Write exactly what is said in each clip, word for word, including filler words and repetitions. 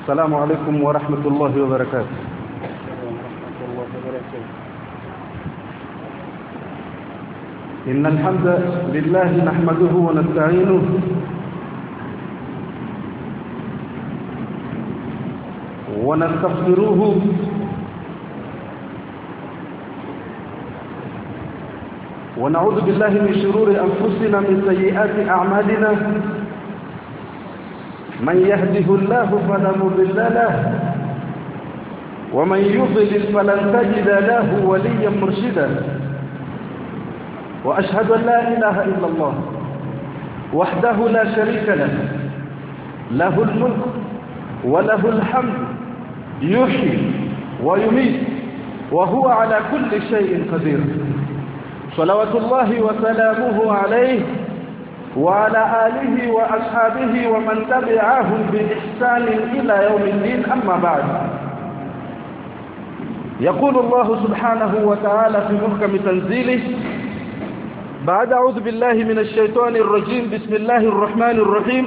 السلام عليكم ورحمة الله وبركاته. إن الحمد لله نحمده ونستعينه ونستغفره ونعوذ بالله من شرور أنفسنا من سيئات أعمالنا. من يهده الله فلا مضل له ومن يضلل فلن تجد له وليا مرشدا. وأشهد أن لا إله إلا الله وحده لا شريك له له الملك وله الحمد يحيي ويميت وهو على كل شيء قدير. صلوات الله وسلامه عليه وعلى آله وأصحابه ومن تبعهم بإحسان إلى يوم الدين. أما بعد، يقول الله سبحانه وتعالى في محكم تنزيله بعد أعوذ بالله من الشيطان الرجيم بسم الله الرحمن الرحيم: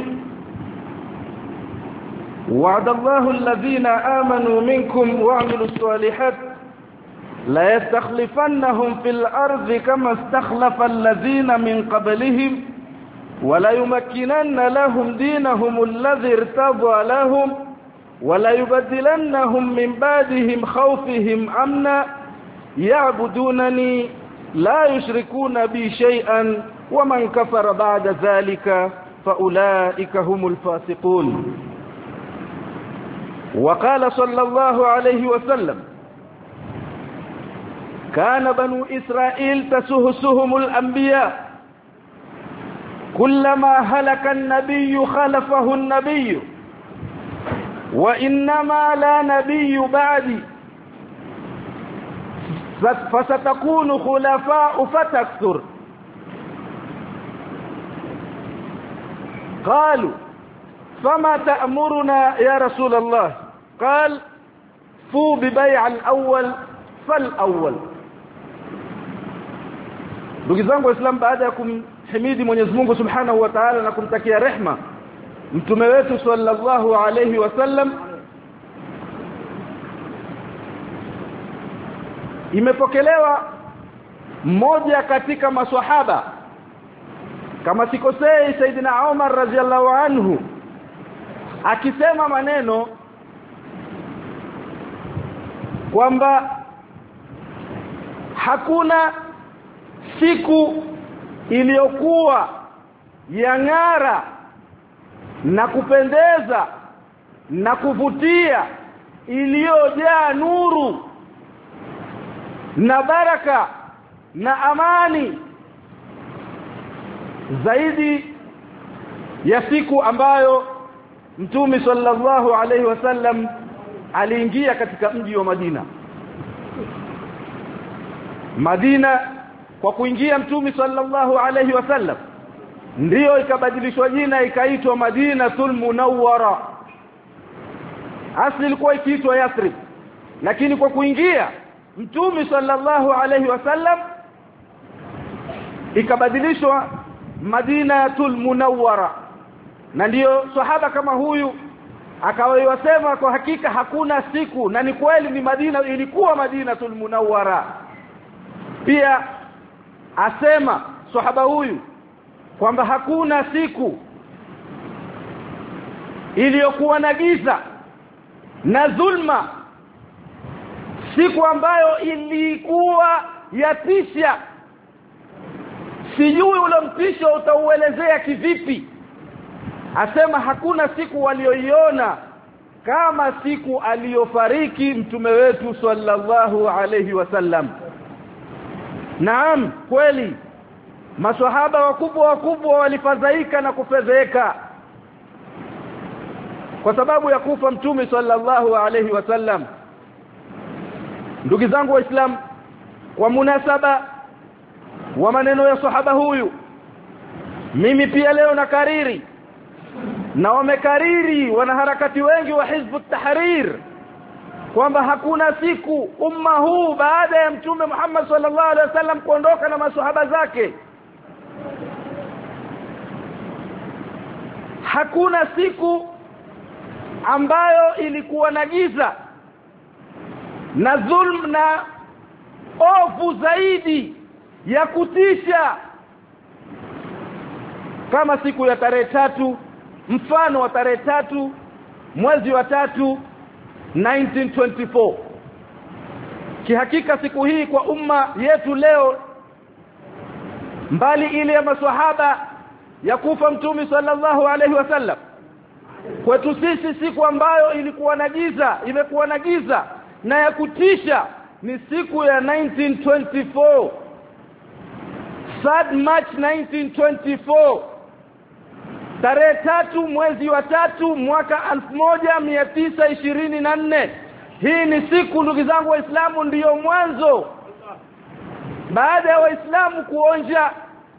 وعد الله الذين آمنوا منكم وعملوا الصالحات لا يستخلفنهم في الأرض كما استخلف الذين من قبلهم ولا يمكنن لهم دينهم الذي ارتضى لهم ولا يبدلنهم من بعدهم خوفهم أمنا يعبدونني لا يشركون بي شيئا ومن كفر بعد ذلك فأولئك هم الفاسقون. وقال صلى الله عليه وسلم: كان بنو إسرائيل تسهسهم الأنبياء كلما هلك النبي خلفه النبي وإنما لا نبي بعدي فستكون خلفاء فتكثر. قالوا: فما تأمرنا يا رسول الله؟ قال: فو ببيع الأول فالأول. ndugu zangu waislamu, baada ya kumhimidi Mwenyezi Mungu Subhanahu wa Ta'ala na kumtakia rehma mtume wetu sallallahu alayhi wasallam, imepokelewa mmoja katika maswahaba, kama sikosei Saidina Umar radhiallahu anhu, akisema maneno kwamba hakuna siku iliyokuwa ya ng'ara na kupendeza na kuvutia, iliyojaa nuru na baraka na amani zaidi ya siku ambayo Mtume sallallahu alaihi wasallam aliingia katika mji wa Madina. Madina, kwa kuingia Mtume sallallahu alaihi wasallam, ndiyo ikabadilishwa jina ikaitwa Madinatul Munawwara. Asli ilikuwa ikiitwa Yathrib, lakini kwa kuingia Mtume sallallahu alaihi wasallam ikabadilishwa Madinatul Munawwara. Na ndiyo sahaba kama huyu akawasema kwa hakika hakuna siku, na ni kweli ni Madina ilikuwa Madinatul Munawwara. Pia asema sahaba huyu kwamba hakuna siku iliyokuwa na giza na dhulma, siku ambayo ilikuwa yatisha. Sijui ule mtisho utauelezea kivipi. Asema hakuna siku walioiona kama siku aliyofariki mtume wetu sallallahu alayhi wasallam. Naam, kweli maswahaba wakubwa wakubwa walifadhaika na kufedheka kwa sababu ya kufa mtume sallallahu alayhi wasallam. Ndugu zangu waislamu, kwa munasaba wa maneno ya sahaba huyu, mimi pia leo nakariri na wamekariri wanaharakati wengi wa Hizbut Tahrir kwamba hakuna siku umma huu baada ya mtume Muhammad sallallahu alaihi wasallam kuondoka na maswahaba zake, hakuna siku ambayo ilikuwa na giza na dhulm na ovu zaidi ya kutisha, kama siku ya tarehe tatu, mfano wa tarehe tatu mwezi wa tatu nineteen twenty-four. Kihakika siku hii kwa umma yetu leo, mbali ile ya maswahaba ya kufa Mtume sallallahu alaihi wasallam, kwetu sisi siku ambayo ilikuwa na giza, imekuwa na giza na ya kutisha ni siku ya nineteen twenty-four, third March nineteen twenty-four, tarehe tatu mwezi wa tatu mwaka elfu moja mia tisa ishirini na nne. Hii ni siku, ndugu zangu Waislamu, ndiyo mwanzo baada ya Waislamu kuonja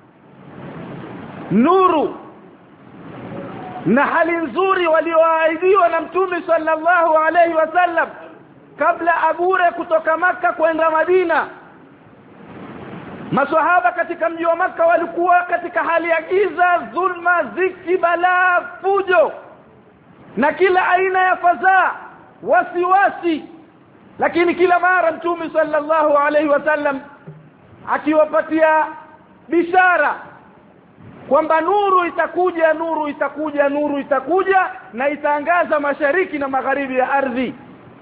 nuru na hali nzuri walioahidiwa na Mtume sallallahu alaihi wasallam kabla agure kutoka Makka kwenda Madina. Maswahaba katika mji wa Makka walikuwa katika hali ya giza, dhulma, dhiki, balaa, fujo na kila aina ya fadhaa, wasiwasi. Lakini kila mara Mtume sallallahu alaihi wasallam akiwapatia bishara kwamba nuru itakuja, nuru itakuja, nuru itakuja na itaangaza mashariki na magharibi ya ardhi.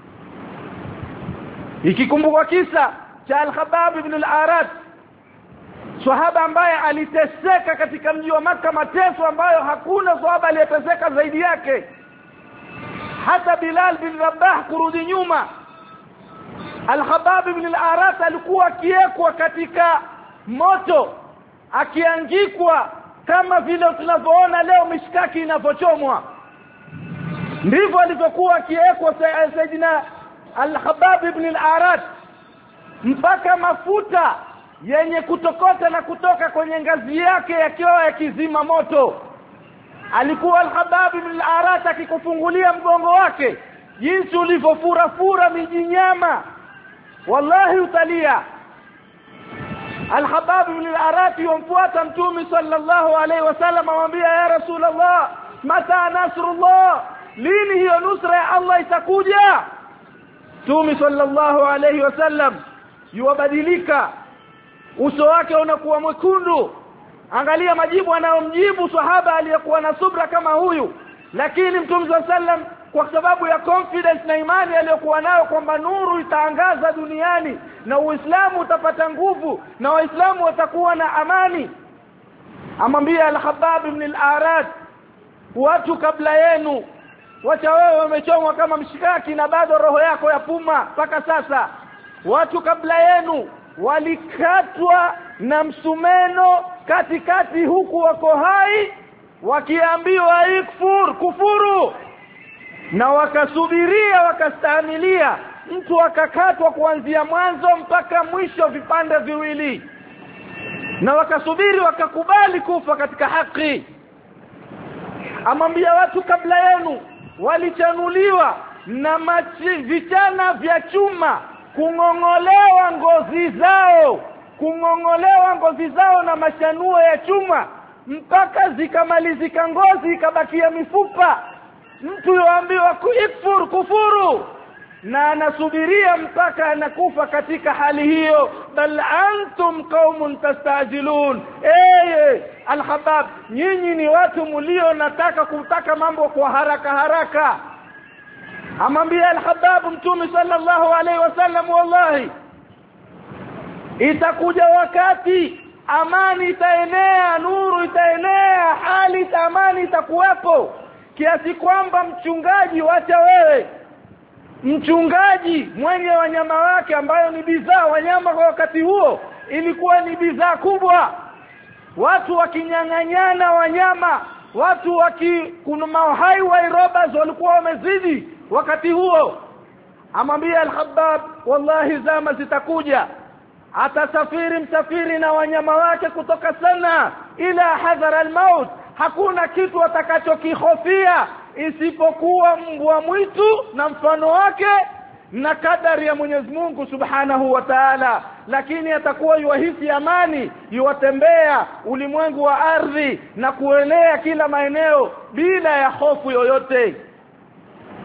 Ikikumbuka kisa cha Al-Khabbab ibn al-Arat, sahaba ambaye aliteseka katika mji wa Makka mateso ambayo hakuna sahaba aliyeteseka zaidi yake. Hata Bilal bin Rabah kurudi nyuma. Al-Khabbab ibn al-Arat alikuwa akiekwa katika moto, akiangikwa kama vile tunavyoona leo mishkaki inavyochomwa. Ndivyo alivyokuwa akiekwa Sayyidina Al-Khabbab ibn al-Arat, mpaka mafuta yenye kutokota na kutoka kwenye ngazi yake yakiwa yakizima moto. Alikuwa Al-Khabbab ibn al-Arat akikufungulia mgongo wake, jinsi ulivyofura fura mijinyama, wallahi utalia. Al-Khabbab ibn al-Arat yomfuata Mtume sallallahu alaihi wasallam, amwambia ya Rasulullah, mata nasrullah, lini hiyo nusra ya Allah itakuja? Mtume sallallahu alaihi wasallam yuwabadilika, uso wake unakuwa mwekundu. Angalia majibu anayomjibu sahaba aliyekuwa na subra kama huyu. Lakini Mtume sallallahu alaihi wasallam kwa sababu ya confidence na imani aliyokuwa nayo kwamba nuru itaangaza duniani na Uislamu utapata nguvu na Waislamu watakuwa na amani, amwambia Al-Khabbab ibn al-Arat, watu kabla yenu, wacha wewe wamechomwa kama mshikaki na bado roho yako yapuma mpaka sasa. Watu kabla yenu walikatwa na msumeno katikati huku wako hai, wakiambiwa ikfur, kufuru, na wakasubiria, wakastahimilia. Mtu akakatwa kuanzia mwanzo mpaka mwisho vipande viwili, na wakasubiri, wakakubali kufa katika haki. Amwambia watu kabla yenu walichanuliwa na machi, vichana vya chuma, kung'ongolewa ngozi zao, kung'ongolewa ngozi zao na mashanuo ya chuma mpaka zikamalizika ngozi ikabakia mifupa. Mtu yoambiwa kuikfur, kufuru, na anasubiria mpaka anakufa katika hali hiyo. Bal antum qaumun tastajilun, eh Al-Khabbab, nyinyi ni watu mlio nataka kutaka mambo kwa haraka haraka. Amwambia Al-Khabbab Mtume sallallahu alaihi wasallam, wallahi itakuja wakati amani itaenea, nuru itaenea, hali amani itakuwepo kiasi kwamba mchungaji, wacha wewe, mchungaji mwenye wanyama wake ambayo ni bidhaa, wanyama kwa wakati huo ilikuwa ni bidhaa kubwa, watu wakinyang'anyana wanyama, watu waki kuna highway robbers walikuwa wamezidi wakati huo. Amwambia Al-Khabbab, wallahi zama zitakuja, atasafiri msafiri na wanyama wake kutoka sana ila hadhara al-maut, hakuna kitu atakachokihofia isipokuwa mbwa mwitu na mfano wake na kadari ya Mwenyezi Mungu Subhanahu wa Ta'ala. Lakini atakuwa yuhisi amani, yuwatembea ulimwengu wa ardhi na kuenea kila maeneo bila ya hofu yoyote.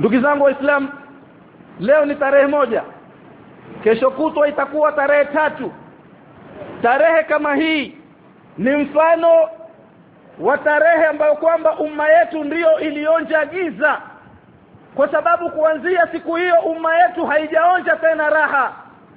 Ndugu zangu waislamu, leo ni tarehe moja, kesho kutwa itakuwa tarehe tatu. Tarehe kama hii ni mfano wa tarehe ambayo kwamba umma yetu ndiyo ilionja giza, kwa sababu kuanzia siku hiyo umma yetu haijaonja tena raha.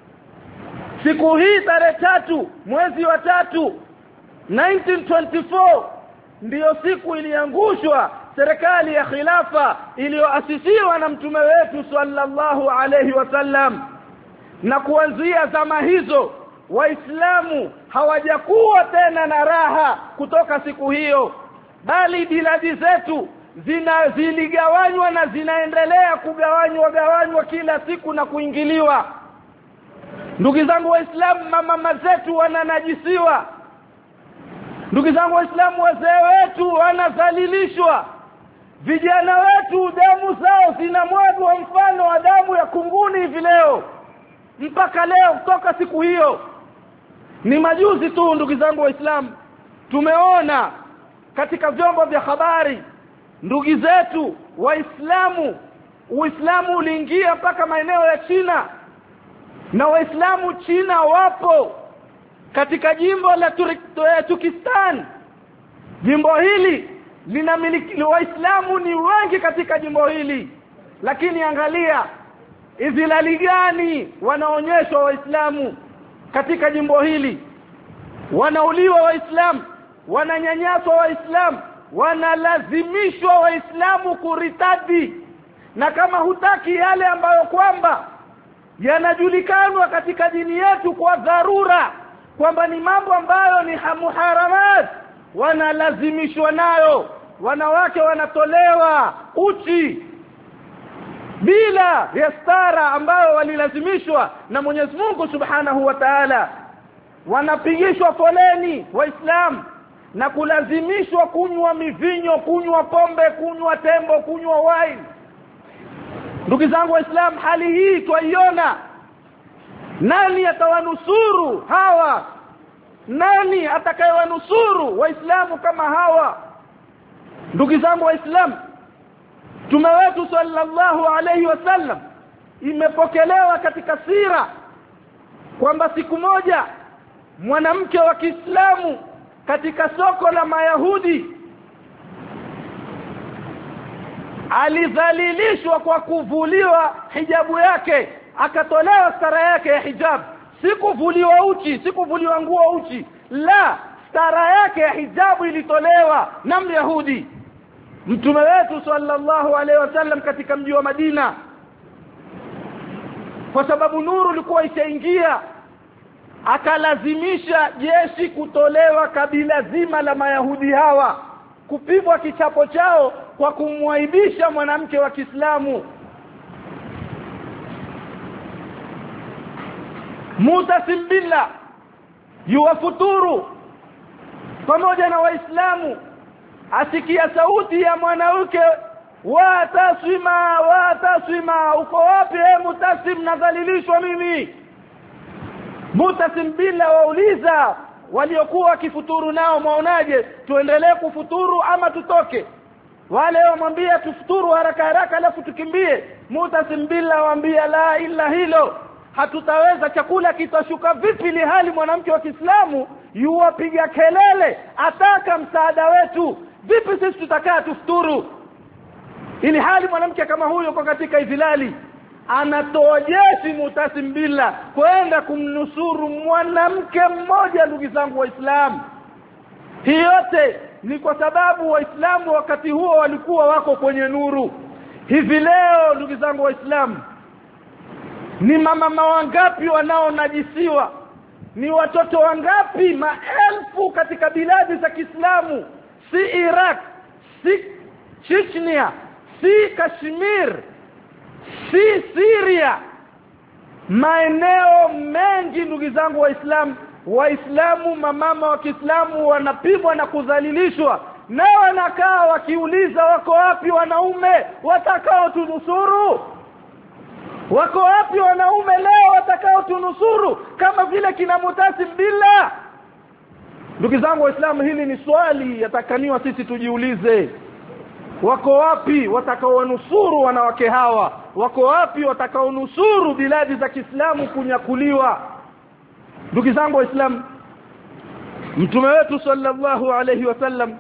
Siku hii tarehe tatu mwezi wa tatu nineteen twenty-four ndiyo siku iliangushwa serikali ya khilafa iliyoasisiwa na mtume wetu sallallahu alayhi wasallam, na kuanzia zama hizo waislamu hawajakuwa tena na raha kutoka siku hiyo, bali biladi zetu zina ziligawanywa na zinaendelea kugawanywa gawanywa kila siku na kuingiliwa. Ndugu zangu waislamu, mama zetu wananajisiwa. Ndugu zangu waislamu, wazee wetu wanadhalilishwa. Vijana wetu damu zao zinamwagwa mfano wa damu ya kunguni hivi leo mpaka leo kutoka siku hiyo. Ni majuzi tu ndugu zangu waislamu tumeona katika vyombo vya habari ndugu zetu waislamu, Uislamu uliingia mpaka maeneo ya China, na waislamu China wapo katika jimbo la Turkistan. Jimbo hili linamiliki waislamu ni wengi katika jimbo hili, lakini angalia izilali gani wanaonyeshwa waislamu katika jimbo hili. Wanauliwa waislamu, wananyanyaswa waislamu, wanalazimishwa waislamu kuritadi. Na kama hutaki yale ambayo kwamba yanajulikanwa katika dini yetu kwa dharura kwamba ni mambo ambayo ni muharamat, wanalazimishwa nayo. Wanawake wanatolewa uchi bila ya stara ambayo walilazimishwa na Mwenyezi Mungu Subhanahu wa Ta'ala. Wanapigishwa foleni waislamu na kulazimishwa kunywa mivinyo, kunywa pombe, kunywa tembo, kunywa wine. Ndugu zangu waislamu, hali hii twaiona. Nani atawanusuru hawa? Nani atakayewanusuru waislamu kama hawa? Ndugu zangu waislamu, Mtume wetu sallallahu alayhi wasallam imepokelewa katika sira kwamba siku moja mwanamke wa Kiislamu katika soko la Mayahudi alidhalilishwa kwa kuvuliwa hijabu yake, akatolewa stara yake ya hijab. Sikuvuliwa uchi, sikuvuliwa nguo uchi, la, stara yake ya hijabu ilitolewa na Myahudi. Mtume wetu sallallahu alaihi wasallam katika mji wa Madina, kwa sababu nuru ilikuwa ishaingia, akalazimisha jeshi kutolewa kabila zima la Mayahudi hawa, kupigwa kichapo chao kwa kumwaibisha mwanamke wa Kiislamu. Mutasim billah yuwafuturu pamoja na waislamu, asikia sauti ya mwanamke, wa taswima wa taswima, uko wapi e Mutasim, nadhalilishwa mimi. Mutasim billah wauliza waliokuwa wakifuturu nao, maonaje, tuendelee kufuturu ama tutoke? Wale wamwambia tufuturu haraka haraka alafu tukimbie. Mutasim billah waambia la illa hilo, hatutaweza. Chakula kitashuka vipi li hali mwanamke wa Kiislamu yuwapiga kelele ataka msaada wetu? Vipi sisi tutakaa tufuturu ili hali mwanamke kama huyo kwa katika izilali? Anatoa jeshi Mutasim billah kwenda kumnusuru mwanamke mmoja. Ndugu zangu waislamu, hii yote ni kwa sababu waislamu wakati huo walikuwa wako kwenye nuru. Hivi leo ndugu zangu waislamu, ni mama wangapi wanaonajisiwa? Ni watoto wangapi maelfu katika biladi za Kiislamu, si Iraq, si Chechnya, si Kashmir, si Syria, maeneo mengi ndugu zangu waislamu, waislamu mamama wa Kiislamu wanapigwa na kudhalilishwa, na wanakaa wakiuliza wako wapi wanaume watakao tunusuru? Wako wapi wanaume leo watakao tunusuru kama vile kina Mutasim billah? Ndugu zangu waislamu, hili ni swali yatakaniwa sisi tujiulize. wako wapi watakaonusuru wanawake hawa? Wako wapi watakaonusuru biladi za Kiislamu kunyakuliwa? Ndugu zangu Waislamu, mtume wetu sallallahu alayhi wasallam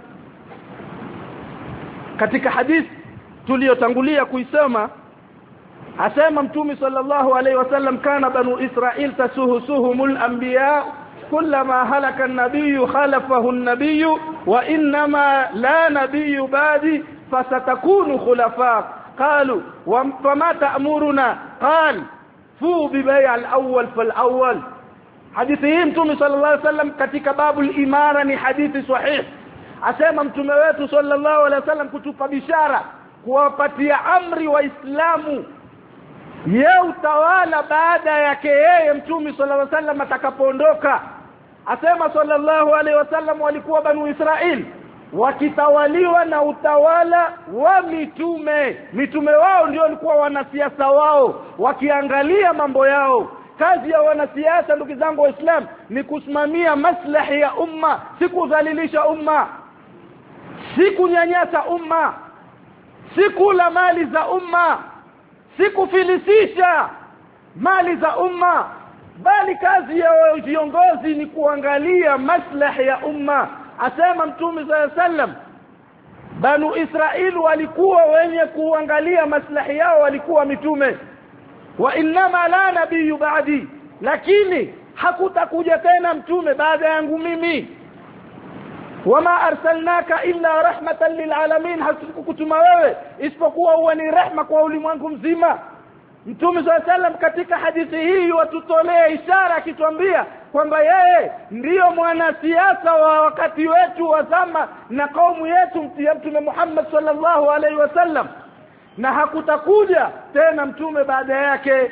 katika hadithi tuliyotangulia kuisema asema mtume sallallahu alayhi wasallam, kana banu Israil tasuhusuhumul anbiya kullama halaka an-nabiy khalafahu an-nabiy wa inma la nabiy ba'di fasatakunu khulafa. qalu wa fama ta'muruna qal fu bi bay' al-awwal fal-awwal. hadithi hii mtume sallallahu alayhi wasallam katika babu al-imara ni hadithi sahih. asema mtume wetu sallallahu alayhi wasallam kutupa bishara, kuwapatia amri waislamu ya utawala baada yake yeye mtume sallallahu alayhi wasallam atakapoondoka. asema sallallahu alayhi wasallam walikuwa banu Israil wakitawaliwa na utawala wa mitume. Mitume wao ndio walikuwa wanasiasa wao, wakiangalia mambo yao. Kazi ya wanasiasa ndugu zangu Waislamu ni kusimamia maslahi ya umma, si kudhalilisha umma, si kunyanyasa umma, si kula mali za umma, si kufilisisha mali za umma, bali kazi ya viongozi ni kuangalia maslahi ya umma. asema mtume sallallahu alayhi wasallam banu Israili walikuwa wenye kuangalia maslahi yao, walikuwa mitume. wa inma la nabiyyu ba'di, lakini hakutakuja tena mtume baada yangu mimi. wama arsalnaka illa rahmatan lilalamin, hatukukutuma wewe isipokuwa uwe ni rehma kwa ulimwengu mzima. Mtume sallallahu alayhi wasallam katika hadithi hii watutolea ishara akituambia kwamba yeye ndiyo mwanasiasa wa wakati wetu wa zama na kaumu yetu Mtume Muhammad sallallahu alayhi wasallam, na hakutakuja tena mtume baada yake.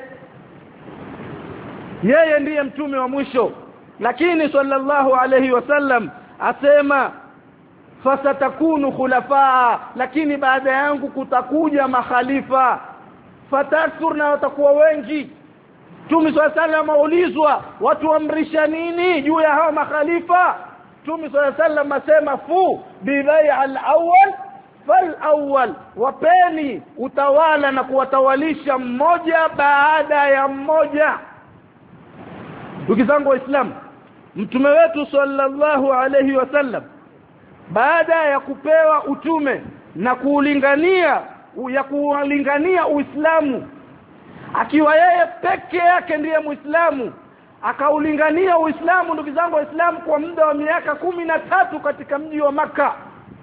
Yeye ndiye mtume wa mwisho. Lakini sallallahu alayhi wasallam asema fasatakunu khulafa, lakini baada yangu kutakuja makhalifa. Fatasur, na watakuwa wengi. Mtume sallallahu alayhi wasallam aulizwa watu amrisha nini juu ya hao makhalifa. Mtume sallallahu alayhi wasallam asema fu bi bay' al-awwal fal-awwal, wapeni utawala na kuwatawalisha mmoja baada ya mmoja. Ndugu zangu Waislamu, mtume wetu sallallahu alayhi wasallam baada ya kupewa utume na kuulingania ya kuulingania Uislamu, akiwa yeye peke yake ndiye Muislamu, akaulingania Uislamu ndugu zangu Waislamu kwa muda wa miaka kumi na tatu katika mji wa Makka.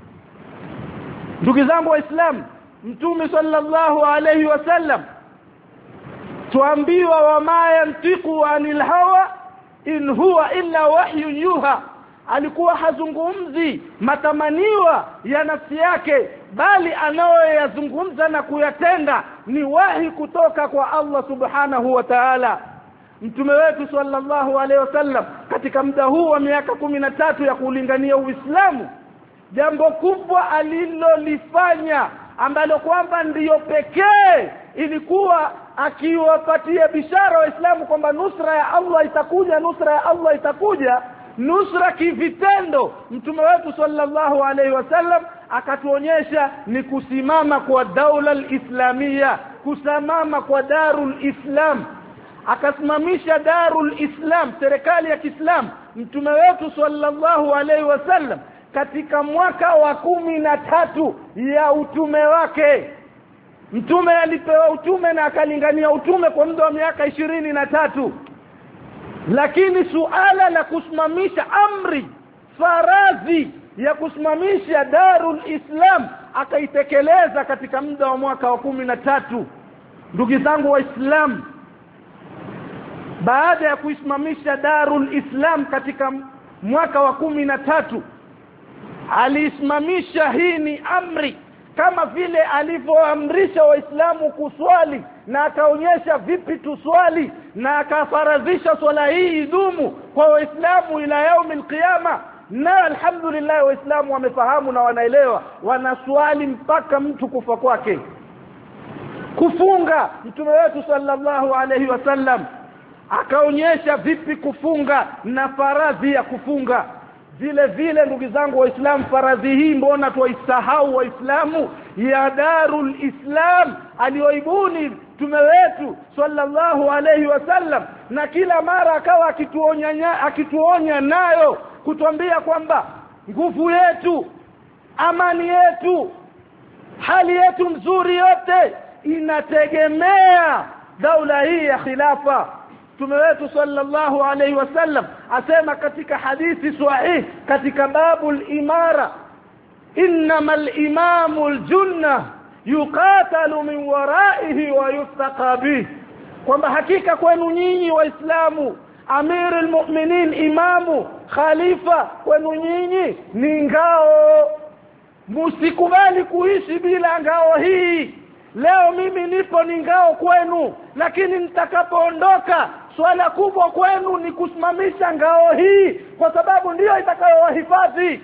Ndugu zangu Waislamu, mtume sallallahu alayhi wasallam tuambiwa wama yantiqu anil hawa in huwa illa wahyu yuha, alikuwa hazungumzi matamaniwa ya nafsi yake, bali anayoyazungumza na kuyatenda ni wahi kutoka kwa Allah subhanahu wa ta'ala. Mtume wetu sallallahu alayhi wasallam katika muda huu wa miaka kumi na tatu ya kulingania Uislamu, jambo kubwa alilolifanya ambalo kwamba ndiyo pekee ilikuwa akiwapatia bishara Waislamu kwamba nusra ya Allah itakuja, nusra ya Allah itakuja, nusra kivitendo. Mtume wetu sallallahu alayhi wasallam akatuonyesha ni kusimama kwa daula al-islamia, kusimama kwa darul islam. Akasimamisha darul islam, serikali ya Kiislamu, mtume wetu sallallahu alayhi wasallam katika mwaka wa kumi na tatu ya utume wake. Mtume alipewa utume na akalingania utume kwa muda wa miaka ishirini na tatu. Lakini suala la kusimamisha amri faradhi ya kusimamisha darul islam akaitekeleza katika muda wa mwaka wa kumi na tatu. Ndugu zangu Waislamu, baada ya kuisimamisha darul islam katika mwaka wa kumi na tatu, alisimamisha hii ni amri kama vile alivyoamrisha Waislamu kuswali na akaonyesha vipi tuswali, na akafaradhisha swala hii idumu kwa Waislamu ila yaumil qiyama. Na alhamdulillah Waislamu wamefahamu na wanaelewa, wanaswali mpaka mtu kufa kwake. Kufunga, mtume wetu sallallahu alayhi wasallam akaonyesha vipi kufunga na faradhi ya kufunga. Vile vile ndugu zangu Waislamu, faradhi hii mbona tuisahau Waislamu? ya Darul Islam aliyoibuni Mtume wetu sallallahu alayhi wasallam, na kila mara akawa akituonya akituonya nayo kutuambia kwamba nguvu yetu, amani yetu, hali yetu mzuri yote inategemea daula hii ya khilafa. Mtume wetu sallallahu alayhi wasallam asema katika hadithi sahih katika babul imara, innamal imamul junna yuqatalu min waraihi wa yustaqa bih, kwamba hakika kwenu nyinyi waislamu amirul mu'minin, imamu khalifa kwenu nyinyi ni ngao. Msikubali kuishi bila ngao hii. Leo mimi nipo ni ngao kwenu, lakini nitakapoondoka swala kubwa kwenu ni kusimamisha ngao hii, kwa sababu ndiyo itakayowahifadhi.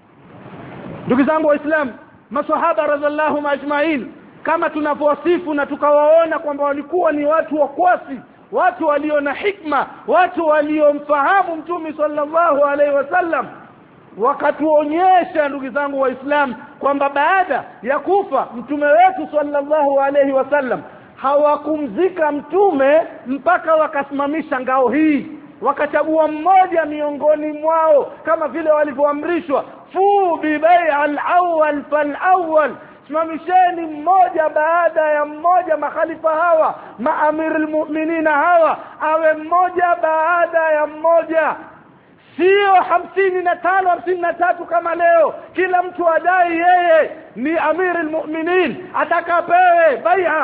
Ndugu zangu waislamu, maswahaba radhiallahu majma'in kama tunavyowasifu na tukawaona kwamba walikuwa ni watu wakwasi, watu walio na hikma, watu waliomfahamu Mtume sallallahu alaihi wasallam, wakatuonyesha ndugu zangu waislamu kwamba baada ya kufa Mtume wetu sallallahu alaihi wasallam hawakumzika Mtume mpaka wakasimamisha ngao hii. Wakachagua mmoja miongoni mwao kama vile walivyoamrishwa, fu bi bai'al awwal fal awwal, simamisheni mmoja baada ya mmoja, makhalifa hawa, maamirul mu'minina hawa, awe mmoja baada ya mmoja. Sio hamsini na tano hamsini na tatu kama leo kila mtu adai yeye ni amirul mu'minin, atakapewe bai'a.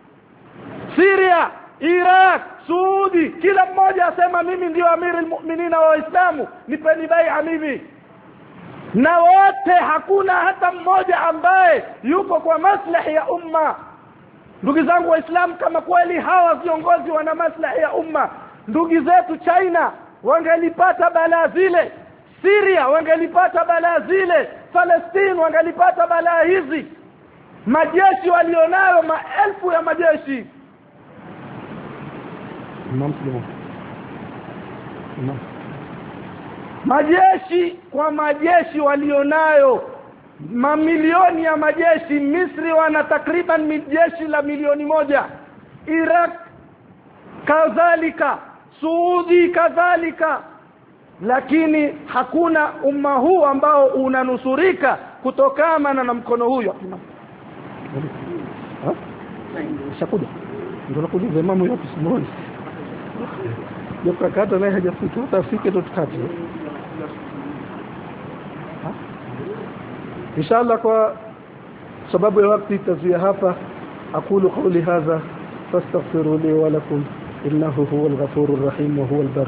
Syria, Iraq, Saudi, kila mmoja asema mimi ndio amirul mu'minin wa Waislamu, nipeni bai'a mimi. Na wote hakuna hata mmoja ambaye yupo kwa maslahi ya umma. Ndugu zangu waislamu, kama kweli hawa viongozi wana maslahi ya umma, ndugu zetu China wangelipata balaa zile, Syria wangelipata balaa zile, Palestine wangelipata balaa hizi. Majeshi walionayo maelfu ya majeshi. Mslimu. Majeshi kwa majeshi walionayo, mamilioni ya majeshi. Misri wana takriban jeshi la milioni moja, Iraq kadhalika, Saudi kadhalika, lakini hakuna umma huu ambao unanusurika kutokana na mkono huyo. Ha? Shakuda. Ndio nakuuliza mama yako simuoni. Joka kata naye hajafika, utafike ndo tukate. Inshallah kwa sababu ya wakati tazia hapa, aqulu qawli hadha fastaghfiru li wa lakum innahu huwal ghafurur rahim wa huwal bar